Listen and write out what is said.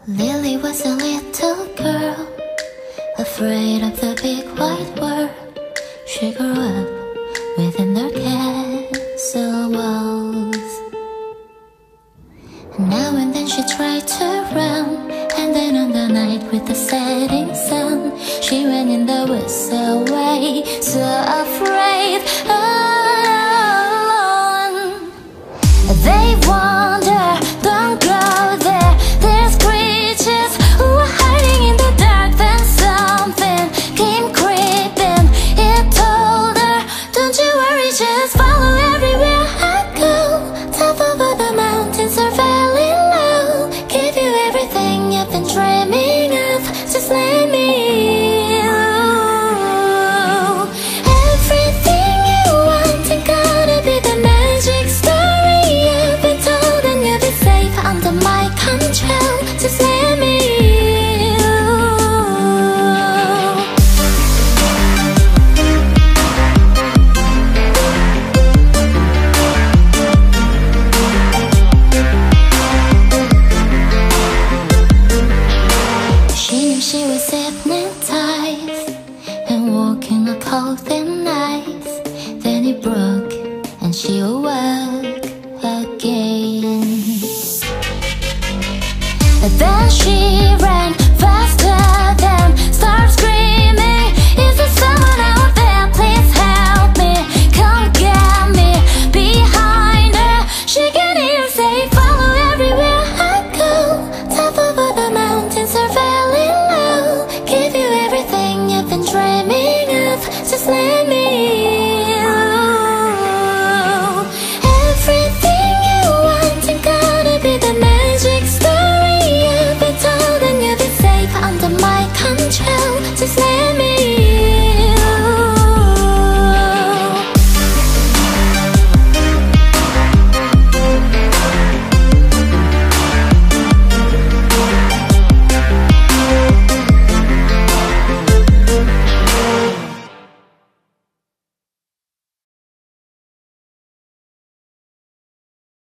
Lily was a little girl, afraid of the big wide world. She grew up within her castle walls. Now and then she tried to run, and then on the night with the setting sun, she ran in the woods away, so afraid, alone. They wander, don't go there. There's creatures who are hiding in the dark. Then something came creeping. It told her, don't you worry, just follow everywhere I go. Top over the mountains are very low. Give you everything you've been dreaming of. Just let me know. Everything you want ain't gonna be the magic story you've been told, and you'll be safe under my control. Just let me she was hypnotized and walking a cold thin night. Then it broke and she awoke again. Then she ran